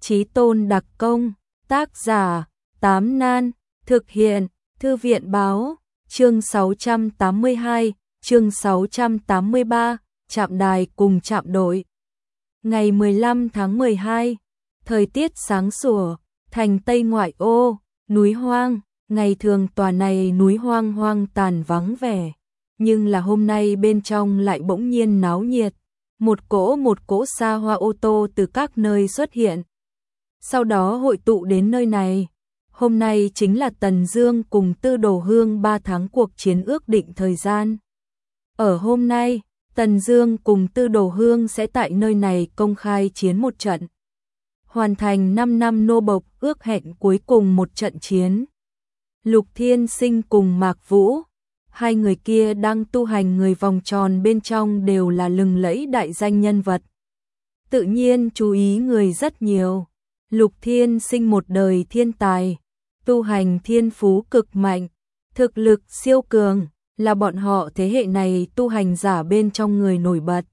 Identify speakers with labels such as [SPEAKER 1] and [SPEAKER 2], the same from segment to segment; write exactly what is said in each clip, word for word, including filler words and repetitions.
[SPEAKER 1] Chí Tôn đặc công, tác giả, Tám Nan, thực hiện, Thư viện báo, chương sáu trăm tám mươi hai, chương sáu trăm tám mươi ba, trạm đài cùng trạm đội. Ngày mười lăm tháng mười hai, thời tiết sáng sủa, thành Tây ngoại ô, núi hoang, ngày thường tòa này núi hoang hoang tàn vắng vẻ, nhưng là hôm nay bên trong lại bỗng nhiên náo nhiệt, một cỗ một cỗ xa hoa ô tô từ các nơi xuất hiện. Sau đó hội tụ đến nơi này. Hôm nay chính là Tần Dương cùng Tư Đồ Hương ba tháng cuộc chiến ước định thời gian. Ở hôm nay, Tần Dương cùng Tư Đồ Hương sẽ tại nơi này công khai chiến một trận. Hoàn thành năm năm nô bộc ước hẹn cuối cùng một trận chiến. Lục Thiên Sinh cùng Mạc Vũ, hai người kia đang tu hành người vòng tròn bên trong đều là lừng lẫy đại danh nhân vật. Tự nhiên chú ý người rất nhiều. Lục Thiên Sinh một đời thiên tài, tu hành thiên phú cực mạnh, thực lực siêu cường, là bọn họ thế hệ này tu hành giả bên trong người nổi bật.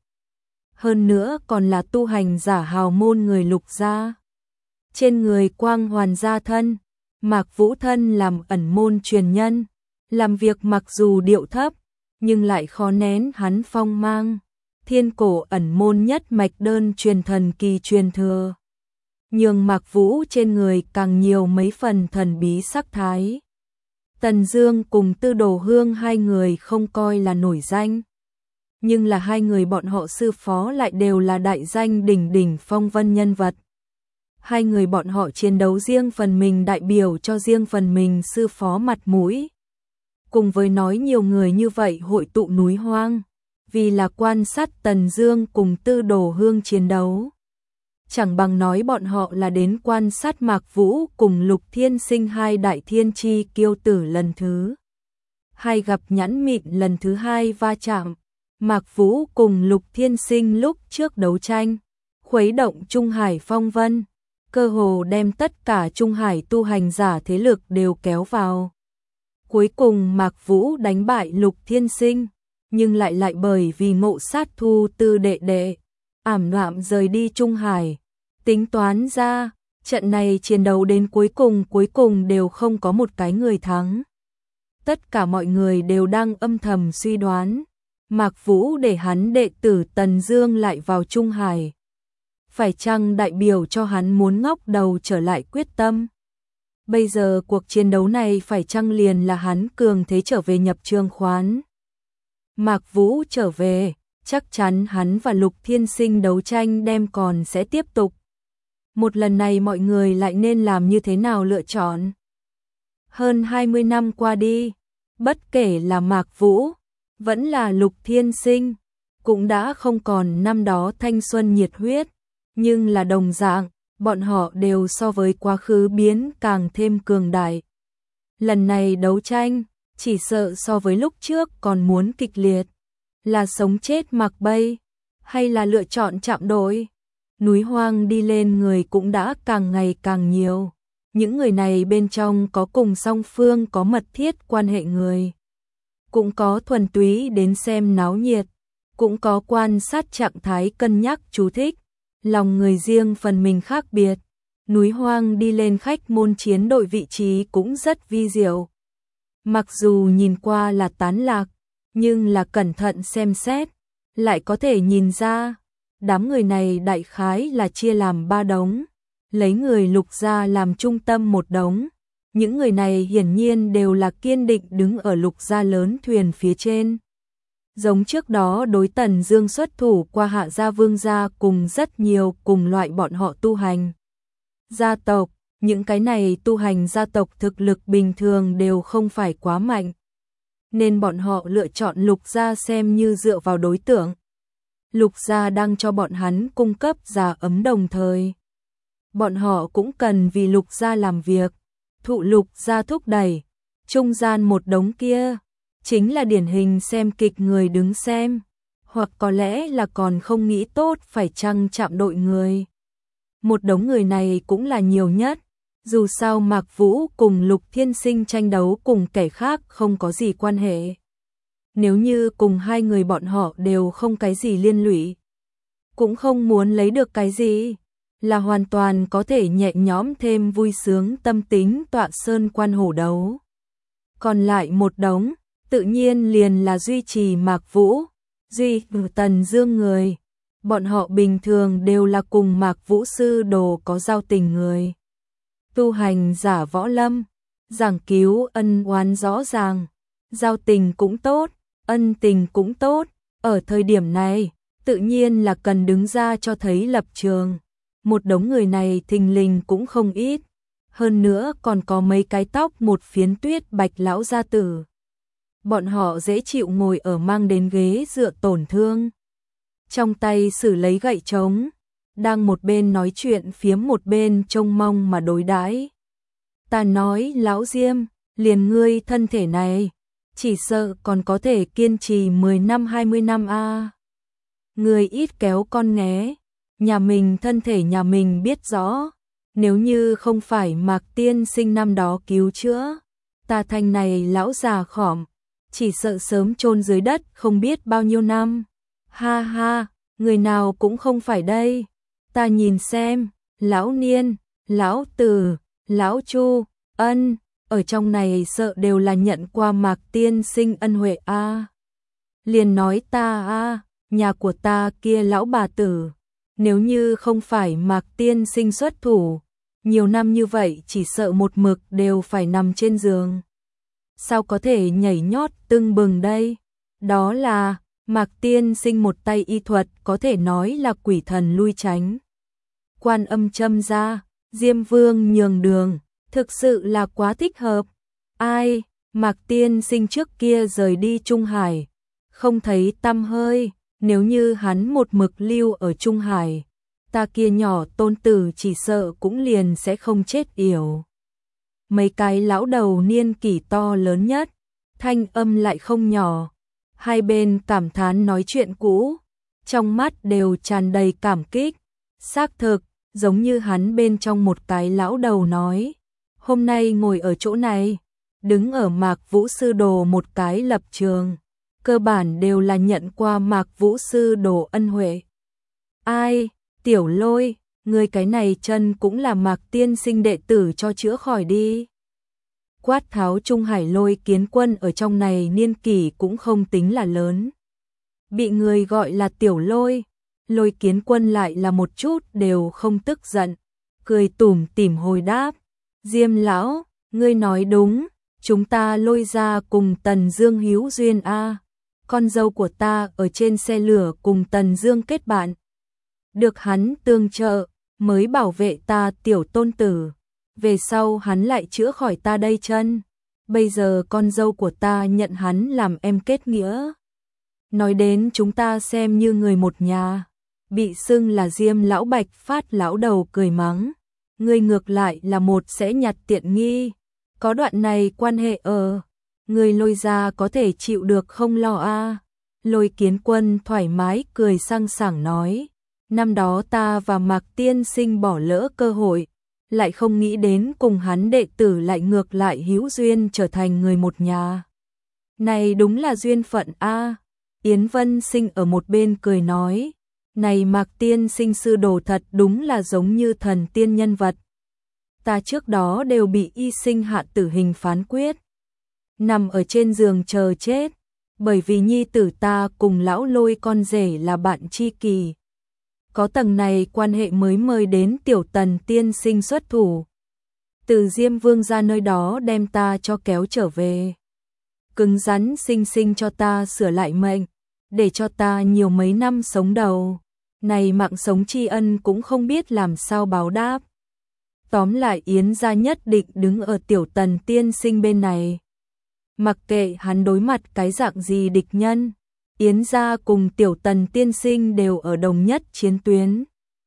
[SPEAKER 1] Hơn nữa còn là tu hành giả hào môn người Lục gia. Trên người quang hoàn gia thân, Mạc Vũ thân làm ẩn môn truyền nhân, làm việc mặc dù điệu thấp, nhưng lại khó nén hắn phong mang, thiên cổ ẩn môn nhất mạch đơn truyền thần kỳ truyền thừa. Nhường Mạc Vũ trên người càng nhiều mấy phần thần bí sắc thái. Tần Dương cùng Tư Đồ Hương hai người không coi là nổi danh, nhưng là hai người bọn họ sư phó lại đều là đại danh đỉnh đỉnh phong vân nhân vật. Hai người bọn họ chiến đấu riêng phần mình đại biểu cho riêng phần mình sư phó mặt mũi. Cùng với nói nhiều người như vậy hội tụ núi hoang, vì là quan sát Tần Dương cùng Tư Đồ Hương chiến đấu. Chẳng bằng nói bọn họ là đến quan sát Mạc Vũ cùng Lục Thiên Sinh hai đại thiên chi kiêu tử lần thứ hai gặp nhãn mịn lần thứ hai va chạm. Mạc Vũ cùng Lục Thiên Sinh lúc trước đấu tranh, khuấy động Trung Hải phong vân, cơ hồ đem tất cả Trung Hải tu hành giả thế lực đều kéo vào. Cuối cùng Mạc Vũ đánh bại Lục Thiên Sinh, nhưng lại lại bởi vì ngộ sát Thu Tư đệ đệ, ảm đạm rời đi Trung Hải. Tính toán ra, trận này chiến đấu đến cuối cùng cuối cùng đều không có một cái người thắng. Tất cả mọi người đều đang âm thầm suy đoán, Mạc Vũ để hắn đệ tử Tần Dương lại vào Trung Hải. Phải chăng đại biểu cho hắn muốn ngóc đầu trở lại quyết tâm? Bây giờ cuộc chiến đấu này phải chăng liền là hắn cường thế trở về nhập Trương khoán? Mạc Vũ trở về, chắc chắn hắn và Lục Thiên Sinh đấu tranh đem còn sẽ tiếp tục. Một lần này mọi người lại nên làm như thế nào lựa chọn? Hơn hai mươi năm qua đi, bất kể là Mạc Vũ, vẫn là Lục Thiên Sinh, cũng đã không còn năm đó thanh xuân nhiệt huyết, nhưng là đồng dạng, bọn họ đều so với quá khứ biến càng thêm cường đại. Lần này đấu tranh, chỉ sợ so với lúc trước còn muốn kịch liệt, là sống chết mặc bay, hay là lựa chọn chạm đội. Núi hoang đi lên người cũng đã càng ngày càng nhiều, những người này bên trong có cùng song phương có mật thiết quan hệ người, cũng có thuần túy đến xem náo nhiệt, cũng có quan sát trạng thái cân nhắc chú thích, lòng người riêng phần mình khác biệt. Núi hoang đi lên khách môn chiến đội vị trí cũng rất vi diệu. Mặc dù nhìn qua là tán lạc, nhưng là cẩn thận xem xét, lại có thể nhìn ra, đám người này đại khái là chia làm ba đống, lấy người Lục gia làm trung tâm một đống. Những người này hiển nhiên đều là kiên định đứng ở Lục gia lớn thuyền phía trên. Giống trước đó đối Tần Dương xuất thủ qua Hạ gia Vương gia cùng rất nhiều cùng loại bọn họ tu hành gia tộc, những cái này tu hành gia tộc thực lực bình thường đều không phải quá mạnh, nên bọn họ lựa chọn Lục gia xem như dựa vào đối tượng. Lục gia đang cho bọn hắn cung cấp gia ấm đồng thời, bọn họ cũng cần vì Lục gia làm việc, thụ Lục gia thúc đẩy. Trung gian một đống kia, chính là điển hình xem kịch người đứng xem, hoặc có lẽ là còn không nghĩ tốt phải chăng chạm đội người. Một đống người này cũng là nhiều nhất, dù sao Mạc Vũ cùng Lục Thiên Sinh tranh đấu cùng kẻ khác không có gì quan hệ. Nếu như cùng hai người bọn họ đều không cái gì liên lụy, cũng không muốn lấy được cái gì, là hoàn toàn có thể nhẹ nhõm thêm vui sướng tâm tính tọa sơn quan hổ đấu. Còn lại một đống, tự nhiên liền là duy trì Mạc Vũ, duy Tần Dương người. Bọn họ bình thường đều là cùng Mạc Vũ sư đồ có giao tình người. Tu hành giả võ lâm, giảng cứu ân oán rõ ràng, giao tình cũng tốt, ân tình cũng tốt, ở thời điểm này, tự nhiên là cần đứng ra cho thấy lập trường. Một đống người này thình lình cũng không ít, hơn nữa còn có mấy cái tóc một phiến tuyết bạch lão gia tử. Bọn họ dễ chịu ngồi ở mang đến ghế dựa tổn thương, trong tay xử lấy gậy trống, đang một bên nói chuyện phiếm một bên trông mong mà đối đãi. Ta nói lão Diêm, liền ngươi thân thể này, chỉ sợ còn có thể kiên trì mười năm hai mươi năm a. À. Ngươi ít kéo con nghé, nhà mình thân thể nhà mình biết rõ, nếu như không phải Mạc tiên sinh năm đó cứu chữa, ta thanh này lão già khỏm, chỉ sợ sớm chôn dưới đất không biết bao nhiêu năm. Ha ha, người nào cũng không phải đây. Ta nhìn xem, lão Niên, lão Từ, lão Chu, Ân, ở trong này sợ đều là nhận qua Mạc tiên sinh ân huệ a. À. Liền nói ta a, à, nhà của ta kia lão bà tử, nếu như không phải Mạc tiên sinh xuất thủ, nhiều năm như vậy chỉ sợ một mực đều phải nằm trên giường. Sao có thể nhảy nhót tưng bừng đây? Đó là Mạc tiên sinh một tay y thuật có thể nói là quỷ thần lui tránh. Quan Âm châm ra, Diêm Vương nhường đường, thực sự là quá thích hợp. Ai, Mạc tiên sinh trước kia rời đi Trung Hải, không thấy tăm hơi, nếu như hắn một mực lưu ở Trung Hải, ta kia nhỏ tôn tử chỉ sợ cũng liền sẽ không chết yểu. Mấy cái lão đầu niên kỷ to lớn nhất, thanh âm lại không nhỏ, hai bên cảm thán nói chuyện cũ, trong mắt đều tràn đầy cảm kích. Xác thực, giống như hắn bên trong một cái lão đầu nói, hôm nay ngồi ở chỗ này, đứng ở Mạc Vũ sư đồ một cái lập trường, cơ bản đều là nhận qua Mạc Vũ sư đồ ân huệ. Ai, Tiểu Lôi, người cái này chân cũng là Mạc tiên sinh đệ tử cho chữa khỏi đi. Quát tháo Trung Hải Lôi Kiến Quân ở trong này niên kỷ cũng không tính là lớn. Bị người gọi là Tiểu Lôi, Lôi Kiến Quân lại là một chút đều không tức giận, cười tủm tỉm hồi đáp, Diêm lão, ngươi nói đúng, chúng ta Lôi gia cùng Tần Dương hữu duyên a, con dâu của ta ở trên xe lửa cùng Tần Dương kết bạn, được hắn tương trợ mới bảo vệ ta tiểu tôn tử, về sau hắn lại chữa khỏi ta đây chân, bây giờ con dâu của ta nhận hắn làm em kết nghĩa. Nói đến chúng ta xem như người một nhà, bị xưng là Diêm lão Bạch Phát lão đầu cười mắng, ngươi ngược lại là một sẽ nhặt tiện nghi, có đoạn này quan hệ ở, ngươi Lôi gia có thể chịu được không lo a? À. Lôi Kiến Quân thoải mái cười sang sảng nói, năm đó ta và Mạc tiên sinh bỏ lỡ cơ hội, lại không nghĩ đến cùng hắn đệ tử lại ngược lại hữu duyên trở thành người một nhà. Này đúng là duyên phận a. À. Yến Vân Sinh ở một bên cười nói, này Mạc tiên sinh sư đồ thật đúng là giống như thần tiên nhân vật. Ta trước đó đều bị y sinh hạ tử hình phán quyết, nằm ở trên giường chờ chết, bởi vì nhi tử ta cùng lão Lôi con rể là bạn tri kỷ. Có tầng này quan hệ mới mời đến tiểu Tần tiên sinh xuất thủ. Từ Diêm Vương ra nơi đó đem ta cho kéo trở về. Cứng rắn sinh sinh cho ta sửa lại mệnh, để cho ta nhiều mấy năm sống đầu. Này mạng sống tri ân cũng không biết làm sao báo đáp. Tóm lại Yến gia nhất định đứng ở tiểu Tần tiên sinh bên này. Mặc kệ hắn đối mặt cái dạng gì địch nhân, Yến gia cùng tiểu Tần tiên sinh đều ở đồng nhất chiến tuyến.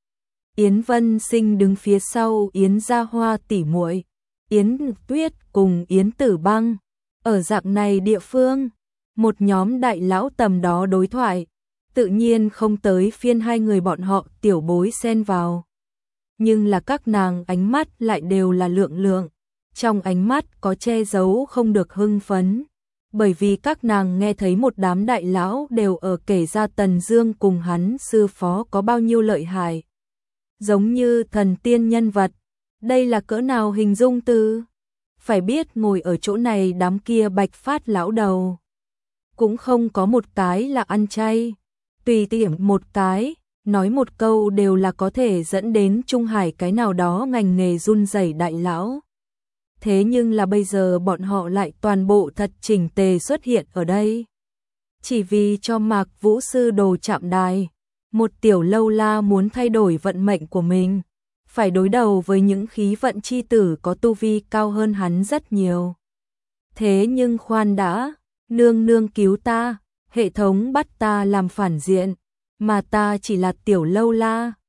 [SPEAKER 1] Yến Vân Sinh đứng phía sau Yến Gia Hoa tỷ muội, Yến Tuyết cùng Yến Tử Băng. Ở dạng này địa phương, một nhóm đại lão tầm đó đối thoại, tự nhiên không tới phiên hai người bọn họ tiểu bối xen vào. Nhưng là các nàng ánh mắt lại đều là lượng lượng, trong ánh mắt có che giấu không được hưng phấn. Bởi vì các nàng nghe thấy một đám đại lão đều ở kể ra Tần Dương cùng hắn sư phó có bao nhiêu lợi hại. giống như thần tiên nhân vật. Đây là cỡ nào hình dung từ? Phải biết ngồi ở chỗ này đám kia bạch phát lão đầu. Cũng không có một cái là ăn chay. Tùy tiện một cái, nói một câu đều là có thể dẫn đến Trung Hải cái nào đó ngành nghề run rẩy đại lão. Thế nhưng là bây giờ bọn họ lại toàn bộ thật chỉnh tề xuất hiện ở đây. Chỉ vì cho Mạc Vũ sư đồ chạm đài, một tiểu lâu la muốn thay đổi vận mệnh của mình, phải đối đầu với những khí vận chi tử có tu vi cao hơn hắn rất nhiều. Thế nhưng khoan đã, nương nương cứu ta, hệ thống bắt ta làm phản diện, mà ta chỉ là tiểu lâu la,